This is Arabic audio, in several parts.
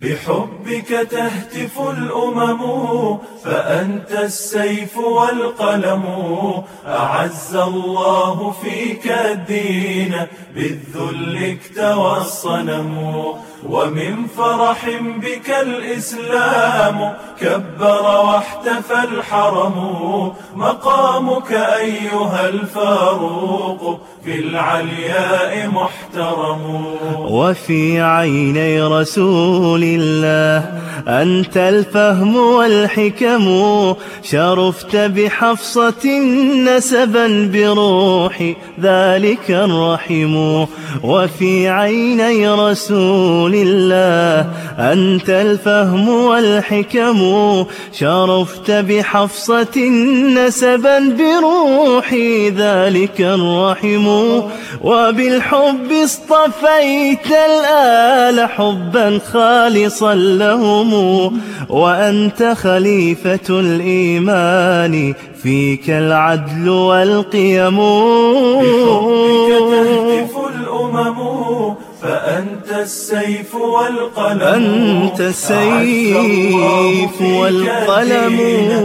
بحبك تهتف الأمم، فأنت السيف والقلم. أعز الله فيك الدين، بالذل اكتوى الصنم. ومن فرح بك الإسلام، كبر واحتفى الحرم. مقامك أيها الفاروق، في العلياء محترم. وفي عيني رسول الله أنت الفهم والحكم، شرفت بحفصة نسبا بروح ذلك الرحم. وفي عيني رسول الله أنت الفهم والحكم، شرفت بحفصة نسبا بروح ذلك الرحم. وبالحب اصطفيت الآل حبا خالصا لهم، وأنت خليفة الإيمان فيك العدل والقيم. بحبك تهتف الأمم، فأنت السيف والقلم. أنت السيف والقلم.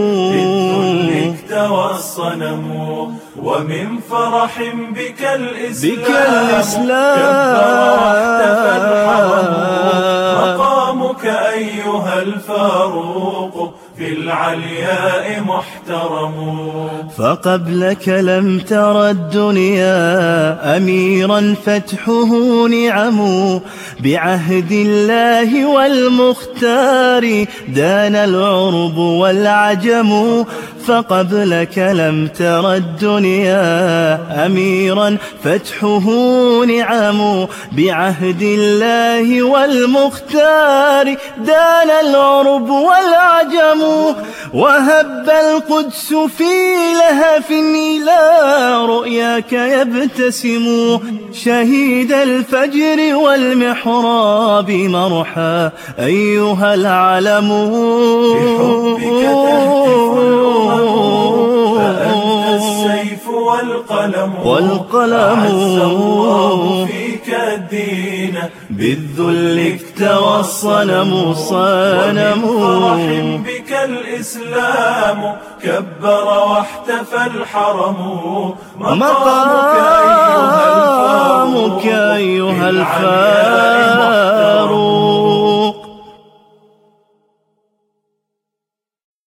بالذل اكتوى الصنم. ومن فرح بك الإسلام، كبر واحتفى الحرم. مقامك أيها الفاروق، في العلياء محترم. فقبلك لم تر الدنيا أميرا فتحه نعم، بعهد الله والمختار دان العرب والعجم. فقبلك لم تر الدنيا أميرا فتحه نعم، بعهد الله والمختار دان العرب والعجم. وهب القدس في لهف إلى رؤياك يبتسم، شهيد الفجر والمحراب مرحى أيها العلم. بحبك تهتف الأمم، فأنت السيف والقلم. أعز الله فيك الدين، بالذل اكتوى الصنم. ومن فرح بك الإسلام، كبر واحتفى الحرم. مقامك أيها الفاروق،